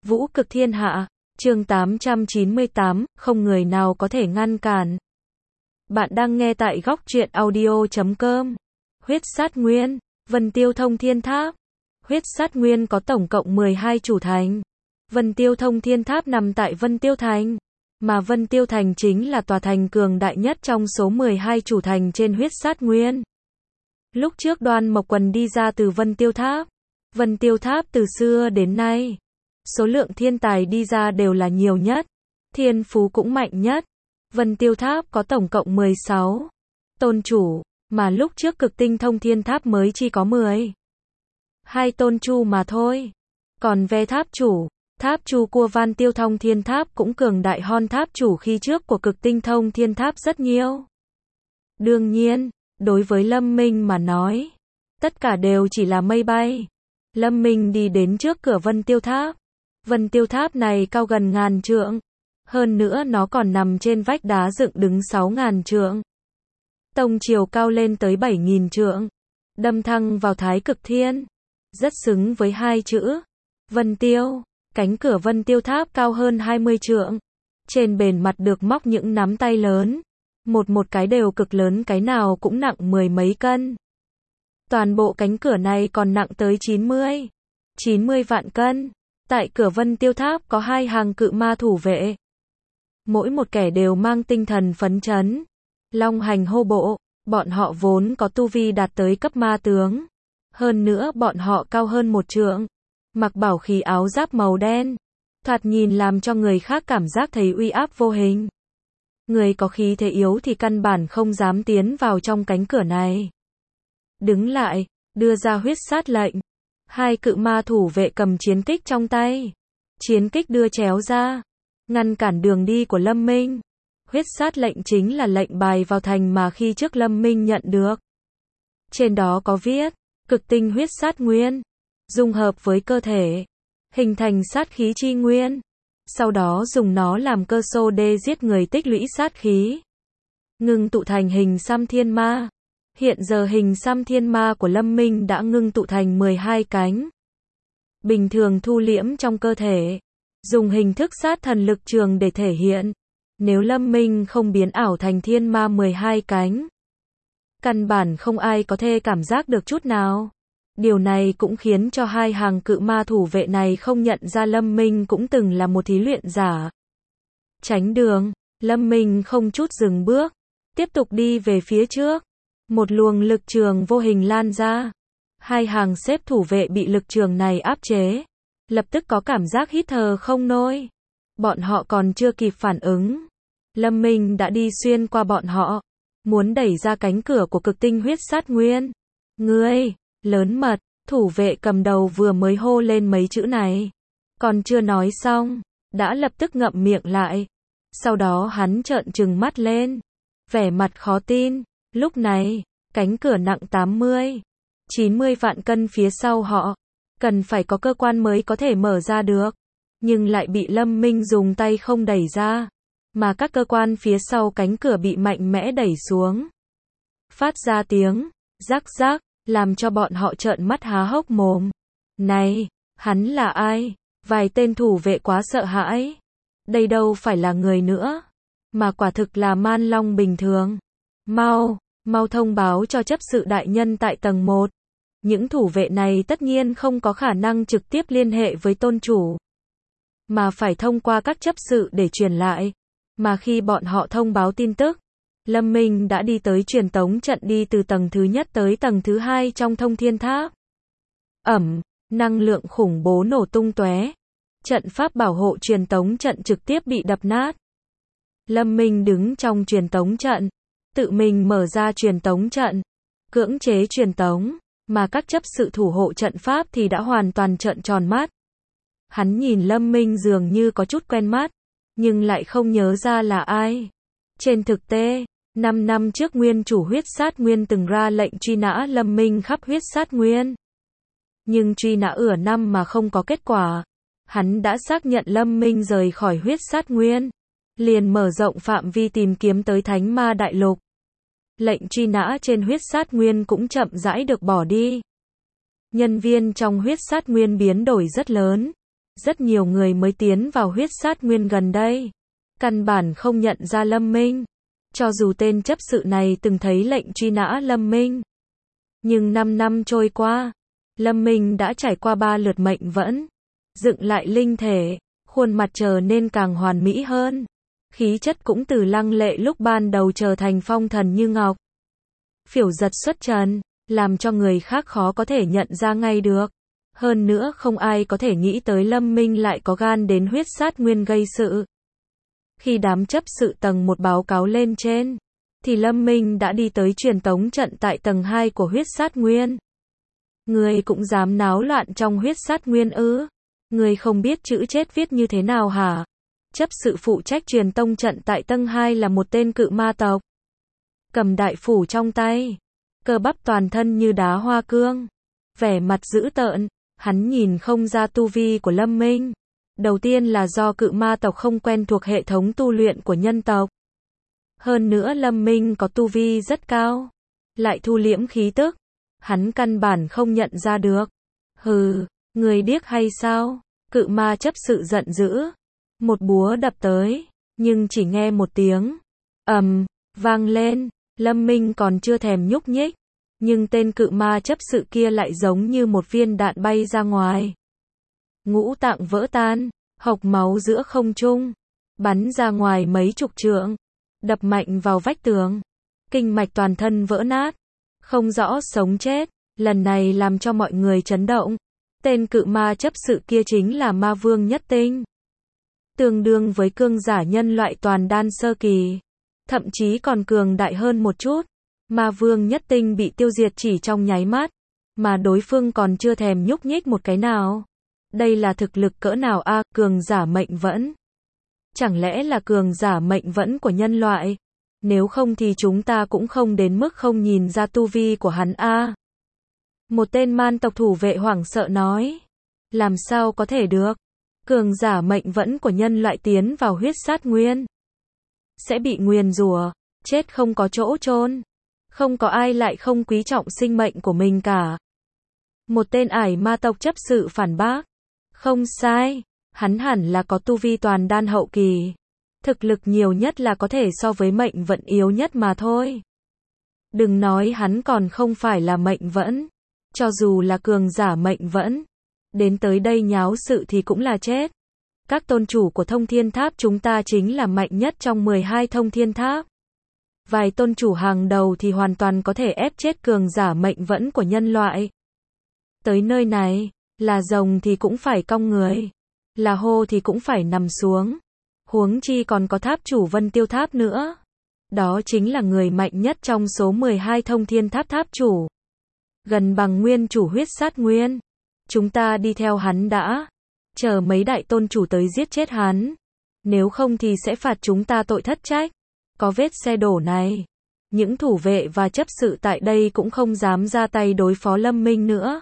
Vũ cực thiên hạ, chương 898, không người nào có thể ngăn cản. Bạn đang nghe tại góc truyện audio.com. Huyết sát nguyên, Vân Tiêu Thông Thiên Tháp. Huyết sát nguyên có tổng cộng 12 chủ thành. Vân Tiêu Thông Thiên Tháp nằm tại Vân Tiêu Thành, mà Vân Tiêu Thành chính là tòa thành cường đại nhất trong số 12 chủ thành trên huyết sát nguyên. Lúc trước Đoan Mộc Quần đi ra từ Vân Tiêu Tháp. Vân Tiêu Tháp từ xưa đến nay, số lượng thiên tài đi ra đều là nhiều nhất, thiên phú cũng mạnh nhất. Vân Tiêu Tháp có tổng cộng 16 tôn chủ, mà lúc trước Cực Tinh Thông Thiên Tháp mới chỉ có 2 tôn chủ mà thôi. Còn về tháp chủ của Vân Tiêu Thông Thiên Tháp cũng cường đại hơn tháp chủ khi trước của Cực Tinh Thông Thiên Tháp rất nhiều. Đương nhiên, đối với Lâm Minh mà nói, tất cả đều chỉ là mây bay. Lâm Minh đi đến trước cửa Vân Tiêu Tháp. Vân Tiêu Tháp này cao gần 1000 trượng. Hơn nữa nó còn nằm trên vách đá dựng đứng 6000 trượng. Tổng chiều cao lên tới 7000 trượng. Đâm thẳng vào Thái Cực Thiên. Rất xứng với hai chữ Vân Tiêu. Cánh cửa Vân Tiêu Tháp cao hơn 20 trượng. Trên bề mặt được móc những nắm tay lớn. Một cái đều cực lớn, cái nào cũng nặng 10 mấy cân. Toàn bộ cánh cửa này còn nặng tới 90 vạn cân. Tại cửa Vân Tiêu Tháp có 2 hàng cự ma thủ vệ. Mỗi một kẻ đều mang tinh thần phấn chấn. Long hành hô bộ, bọn họ vốn có tu vi đạt tới cấp ma tướng. Hơn nữa bọn họ cao hơn 1 trượng. Mặc bảo khí áo giáp màu đen. Thoạt nhìn làm cho người khác cảm giác thấy uy áp vô hình. Người có khí thế yếu thì căn bản không dám tiến vào trong cánh cửa này. Đứng lại, đưa ra huyết sát lệnh. 2 cự ma thủ vệ cầm chiến kích trong tay. Chiến kích đưa chéo ra, ngăn cản đường đi của Lâm Minh. Huyết sát lệnh chính là lệnh bài vào thành mà khi trước Lâm Minh nhận được. Trên đó có viết, cực tinh huyết sát nguyên, dung hợp với cơ thể, hình thành sát khí chi nguyên. Sau đó dùng nó làm cơ số để giết người, tích lũy sát khí. Ngưng tụ thành hình xăm thiên ma. Hiện giờ hình xăm thiên ma của Lâm Minh đã ngưng tụ thành 12 cánh. Bình thường thu liễm trong cơ thể. Dùng hình thức sát thần lực trường để thể hiện. Nếu Lâm Minh không biến ảo thành thiên ma 12 cánh, căn bản không ai có thể cảm giác được chút nào. Điều này cũng khiến cho 2 hàng cự ma thủ vệ này không nhận ra Lâm Minh cũng từng là một thí luyện giả. Tránh đường, Lâm Minh không chút dừng bước, tiếp tục đi về phía trước. Một luồng lực trường vô hình lan ra. 2 hàng xếp thủ vệ bị lực trường này áp chế. Lập tức có cảm giác hít thở không nổi. Bọn họ còn chưa kịp phản ứng. Lâm Minh đã đi xuyên qua bọn họ. Muốn đẩy ra cánh cửa của cực tinh huyết sát nguyên. Ngươi, lớn mật, thủ vệ cầm đầu vừa mới hô lên mấy chữ này. Còn chưa nói xong, đã lập tức ngậm miệng lại. Sau đó hắn trợn trừng mắt lên. Vẻ mặt khó tin. Lúc này, cánh cửa nặng 90 vạn cân phía sau họ, cần phải có cơ quan mới có thể mở ra được, nhưng lại bị Lâm Minh dùng tay không đẩy ra, mà các cơ quan phía sau cánh cửa bị mạnh mẽ đẩy xuống. Phát ra tiếng rắc rắc, làm cho bọn họ trợn mắt há hốc mồm. Này, hắn là ai? Vài tên thủ vệ quá sợ hãi. Đây đâu phải là người nữa, mà quả thực là man long bình thường. Mau thông báo cho chấp sự đại nhân tại tầng 1. Những thủ vệ này tất nhiên không có khả năng trực tiếp liên hệ với tôn chủ, mà phải thông qua các chấp sự để truyền lại. Mà khi bọn họ thông báo tin tức, Lâm Minh đã đi tới truyền tống trận, đi từ tầng thứ nhất tới tầng thứ 2 trong Thông Thiên Tháp. Năng lượng khủng bố nổ tung tóe. Trận pháp bảo hộ truyền tống trận trực tiếp bị đập nát. Lâm Minh đứng trong truyền tống trận, tự mình mở ra truyền tống trận, cưỡng chế truyền tống, mà các chấp sự thủ hộ trận pháp thì đã hoàn toàn trợn tròn mắt. Hắn nhìn Lâm Minh dường như có chút quen mắt, nhưng lại không nhớ ra là ai. Trên thực tế, 5 năm trước nguyên chủ huyết sát nguyên từng ra lệnh truy nã Lâm Minh khắp huyết sát nguyên. Nhưng truy nã ửa năm mà không có kết quả. Hắn đã xác nhận Lâm Minh rời khỏi huyết sát nguyên, liền mở rộng phạm vi tìm kiếm tới Thánh Ma Đại Lục. Lệnh truy nã trên huyết sát nguyên cũng chậm rãi được bỏ đi. Nhân viên trong huyết sát nguyên biến đổi rất lớn. Rất nhiều người mới tiến vào huyết sát nguyên gần đây, căn bản không nhận ra Lâm Minh. Cho dù tên chấp sự này từng thấy lệnh truy nã Lâm Minh. Nhưng 5 năm trôi qua, Lâm Minh đã trải qua 3 lượt mệnh vẫn, dựng lại linh thể, khuôn mặt trở nên càng hoàn mỹ hơn. Khí chất cũng từ lăng lệ lúc ban đầu trở thành phong thần như ngọc. Phiểu giật xuất trần, làm cho người khác khó có thể nhận ra ngay được. Hơn nữa không ai có thể nghĩ tới Lâm Minh lại có gan đến huyết sát nguyên gây sự. Khi đám chấp sự tầng 1 báo cáo lên trên, thì Lâm Minh đã đi tới truyền tống trận tại tầng 2 của huyết sát nguyên. Người cũng dám náo loạn trong huyết sát nguyên ư? Người không biết chữ chết viết như thế nào hả? Chấp sự phụ trách truyền tông trận tại tầng 2 là một tên cự ma tộc. Cầm đại phủ trong tay, cơ bắp toàn thân như đá hoa cương, vẻ mặt dữ tợn, hắn nhìn không ra tu vi của Lâm Minh. Đầu tiên là do cự ma tộc không quen thuộc hệ thống tu luyện của nhân tộc. Hơn nữa Lâm Minh có tu vi rất cao, lại thu liễm khí tức, hắn căn bản không nhận ra được. Hừ, người điếc hay sao? Cự ma chấp sự giận dữ, một búa đập tới, nhưng chỉ nghe một tiếng ầm vang lên, Lâm Minh còn chưa thèm nhúc nhích, nhưng tên cự ma chấp sự kia lại giống như một viên đạn bay ra ngoài. Ngũ tạng vỡ tan, hộc máu giữa không trung, bắn ra ngoài mấy chục trượng, đập mạnh vào vách tường, kinh mạch toàn thân vỡ nát, không rõ sống chết, lần này làm cho mọi người chấn động. Tên cự ma chấp sự kia chính là ma vương nhất tinh, tương đương với cương giả nhân loại toàn đan sơ kỳ, thậm chí còn cường đại hơn một chút. Ma vương nhất tinh bị tiêu diệt chỉ trong nháy mắt, mà đối phương còn chưa thèm nhúc nhích một cái nào. Đây là thực lực cỡ nào a? Cường giả mệnh vẫn. Chẳng lẽ là cường giả mệnh vẫn của nhân loại? Nếu không thì chúng ta cũng không đến mức không nhìn ra tu vi của hắn a. Một tên man tộc thủ vệ hoảng sợ nói. Làm sao có thể được? Cường giả mệnh vẫn của nhân loại tiến vào huyết sát nguyên, sẽ bị nguyền rủa, chết không có chỗ chôn. Không có ai lại không quý trọng sinh mệnh của mình cả. Một tên ải ma tộc chấp sự phản bác. Không sai, hắn hẳn là có tu vi toàn đan hậu kỳ. Thực lực nhiều nhất là có thể so với mệnh vận yếu nhất mà thôi. Đừng nói hắn còn không phải là mệnh vẫn. Cho dù là cường giả mệnh vẫn, đến tới đây nháo sự thì cũng là chết. Các tôn chủ của thông thiên tháp chúng ta chính là mạnh nhất trong 12 thông thiên tháp. Vài tôn chủ hàng đầu thì hoàn toàn có thể ép chết cường giả mệnh vẫn của nhân loại. Tới nơi này, là rồng thì cũng phải cong người, là hô thì cũng phải nằm xuống. Huống chi còn có tháp chủ Vân Tiêu Tháp nữa. Đó chính là người mạnh nhất trong số 12 thông thiên tháp tháp chủ. Gần bằng nguyên chủ huyết sát nguyên. Chúng ta đi theo hắn đã. Chờ mấy đại tôn chủ tới giết chết hắn. Nếu không thì sẽ phạt chúng ta tội thất trách. Có vết xe đổ này, những thủ vệ và chấp sự tại đây cũng không dám ra tay đối phó Lâm Minh nữa.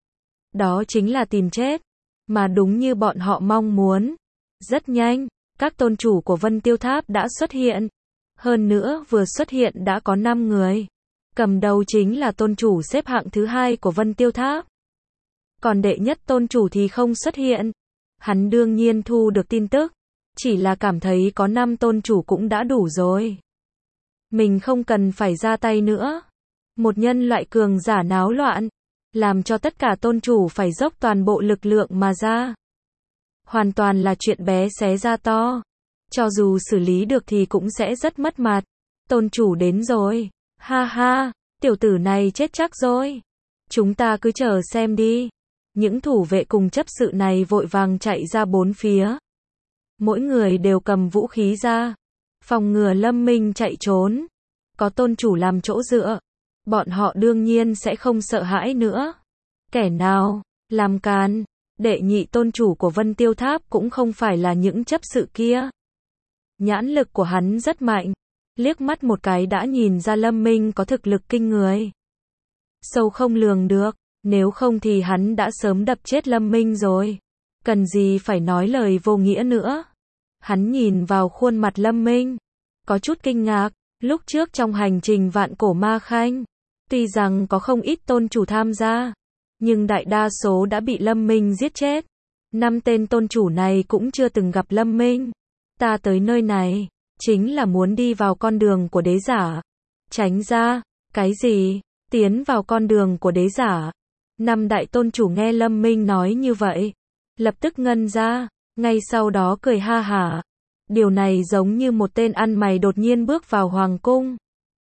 Đó chính là tìm chết, mà đúng như bọn họ mong muốn. Rất nhanh, các tôn chủ của Vân Tiêu Tháp đã xuất hiện. Hơn nữa vừa xuất hiện đã có 5 người. Cầm đầu chính là tôn chủ xếp hạng thứ 2 của Vân Tiêu Tháp. Còn đệ nhất tôn chủ thì không xuất hiện. Hắn đương nhiên thu được tin tức. Chỉ là cảm thấy có 5 tôn chủ cũng đã đủ rồi. Mình không cần phải ra tay nữa. Một nhân loại cường giả náo loạn, làm cho tất cả tôn chủ phải dốc toàn bộ lực lượng mà ra. Hoàn toàn là chuyện bé xé ra to. Cho dù xử lý được thì cũng sẽ rất mất mặt. Tôn chủ đến rồi. Ha ha, tiểu tử này chết chắc rồi. Chúng ta cứ chờ xem đi. Những thủ vệ cùng chấp sự này vội vàng chạy ra bốn phía. Mỗi người đều cầm vũ khí ra, phòng ngừa Lâm Minh chạy trốn. Có tôn chủ làm chỗ dựa, bọn họ đương nhiên sẽ không sợ hãi nữa. Kẻ nào làm càn? Đệ nhị tôn chủ của Vân Tiêu Tháp cũng không phải là những chấp sự kia. Nhãn lực của hắn rất mạnh, liếc mắt một cái đã nhìn ra Lâm Minh có thực lực kinh người. Sâu không lường được, nếu không thì hắn đã sớm đập chết Lâm Minh rồi. Cần gì phải nói lời vô nghĩa nữa. Hắn nhìn vào khuôn mặt Lâm Minh, có chút kinh ngạc. Lúc trước trong hành trình vạn cổ ma khanh, tuy rằng có không ít tôn chủ tham gia, nhưng đại đa số đã bị Lâm Minh giết chết. 5 tên tôn chủ này cũng chưa từng gặp Lâm Minh. Ta tới nơi này, chính là muốn đi vào con đường của đế giả. Tránh ra, cái gì? Tiến vào con đường của đế giả. 5 đại tôn chủ nghe Lâm Minh nói như vậy, lập tức ngân ra, ngay sau đó cười ha hả. Điều này giống như một tên ăn mày đột nhiên bước vào hoàng cung.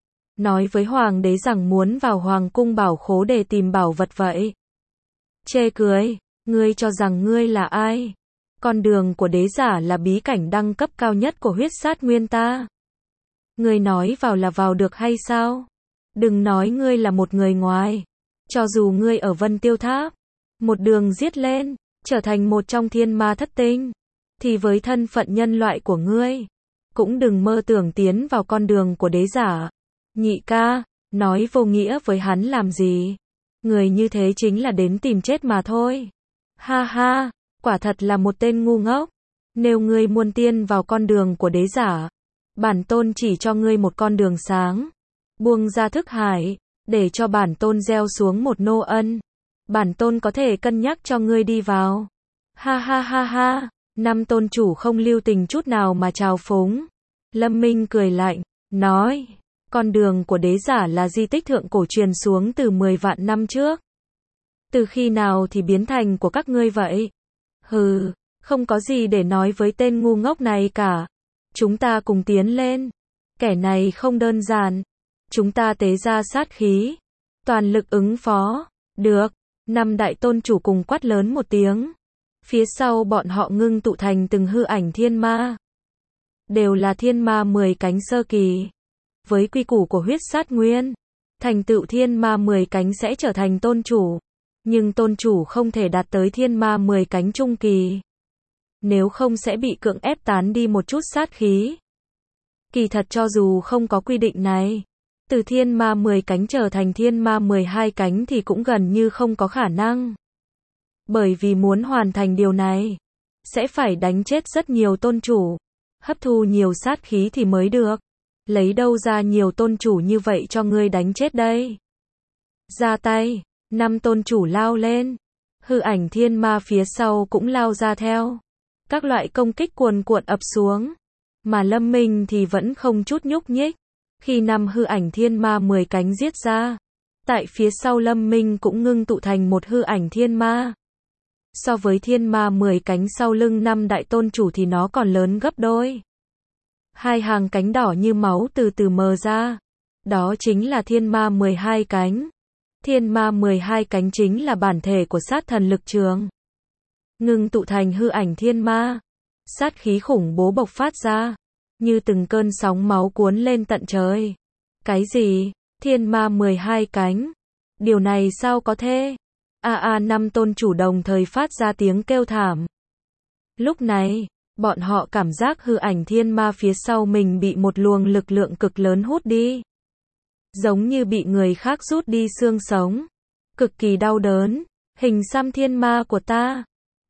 Nói với hoàng đế rằng muốn vào hoàng cung bảo khố để tìm bảo vật vậy. Chê cười, ngươi cho rằng ngươi là ai? Con đường của đế giả là bí cảnh đẳng cấp cao nhất của huyết sát nguyên ta. Ngươi nói vào là vào được hay sao? Đừng nói ngươi là một người ngoài. Cho dù ngươi ở Vân Tiêu Tháp, một đường giết lên, trở thành một trong thiên ma thất tinh, thì với thân phận nhân loại của ngươi, cũng đừng mơ tưởng tiến vào con đường của đế giả. Nhị ca, nói vô nghĩa với hắn làm gì? Người như thế chính là đến tìm chết mà thôi. Ha ha, quả thật là một tên ngu ngốc. Nếu ngươi muốn tiên vào con đường của đế giả, bản tôn chỉ cho ngươi một con đường sáng. Buông ra thức hải, để cho bản tôn gieo xuống một nô ân. Bản tôn có thể cân nhắc cho ngươi đi vào. Ha ha ha ha, 5 tôn chủ không lưu tình chút nào mà trào phúng. Lâm Minh cười lạnh, nói, con đường của đế giả là di tích thượng cổ truyền xuống từ 10 vạn năm trước. Từ khi nào thì biến thành của các ngươi vậy? Hừ, không có gì để nói với tên ngu ngốc này cả. Chúng ta cùng tiến lên. Kẻ này không đơn giản. Chúng ta tế ra sát khí, toàn lực ứng phó. Được, 5 đại tôn chủ cùng quát lớn một tiếng. Phía sau bọn họ ngưng tụ thành từng hư ảnh thiên ma. Đều là thiên ma 10 cánh sơ kỳ. Với quy củ của huyết sát nguyên, thành tựu thiên ma 10 cánh sẽ trở thành tôn chủ. Nhưng tôn chủ không thể đạt tới thiên ma 10 cánh trung kỳ. Nếu không sẽ bị cưỡng ép tán đi một chút sát khí. Kỳ thật cho dù không có quy định này, từ thiên ma 10 cánh trở thành thiên ma 12 cánh thì cũng gần như không có khả năng. Bởi vì muốn hoàn thành điều này, sẽ phải đánh chết rất nhiều tôn chủ, hấp thu nhiều sát khí thì mới được. Lấy đâu ra nhiều tôn chủ như vậy cho ngươi đánh chết đây? Ra tay, 5 tôn chủ lao lên. Hư ảnh thiên ma phía sau cũng lao ra theo. Các loại công kích cuồn cuộn ập xuống. Mà Lâm Minh thì vẫn không chút nhúc nhích. Khi 5 hư ảnh thiên ma 10 cánh giết ra, tại phía sau Lâm Minh cũng ngưng tụ thành một hư ảnh thiên ma. So với thiên ma 10 cánh sau lưng 5 đại tôn chủ thì nó còn lớn gấp đôi. 2 hàng cánh đỏ như máu từ từ mờ ra. Đó chính là thiên ma 12 cánh. Thiên ma 12 cánh chính là bản thể của sát thần lực trường. Ngưng tụ thành hư ảnh thiên ma. Sát khí khủng bố bộc phát ra, như từng cơn sóng máu cuốn lên tận trời. Cái gì? Thiên ma 12 cánh? Điều này sao có thể? 5 tôn chủ đồng thời phát ra tiếng kêu thảm. Lúc này, bọn họ cảm giác hư ảnh thiên ma phía sau mình bị một luồng lực lượng cực lớn hút đi. Giống như bị người khác rút đi xương sống. Cực kỳ đau đớn. Hình xăm thiên ma của ta.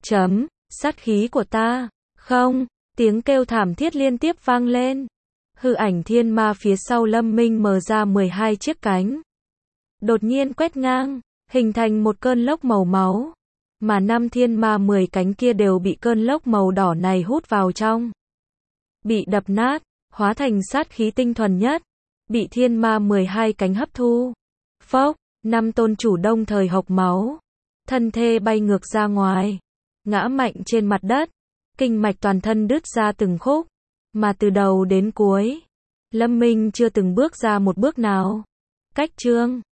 Sát khí của ta. Không. Tiếng kêu thảm thiết liên tiếp vang lên. Hư ảnh thiên ma phía sau Lâm Minh mở ra 12 chiếc cánh. Đột nhiên quét ngang, hình thành một cơn lốc màu máu. Mà 5 thiên ma 10 cánh kia đều bị cơn lốc màu đỏ này hút vào trong. Bị đập nát, hóa thành sát khí tinh thuần nhất. Bị thiên ma 12 cánh hấp thu. Phốc, 5 tôn chủ đồng thời hộc máu. Thân thể bay ngược ra ngoài. Ngã mạnh trên mặt đất. Kinh mạch toàn thân đứt ra từng khúc. Mà từ đầu đến cuối, Lâm Minh chưa từng bước ra một bước nào. Cách chương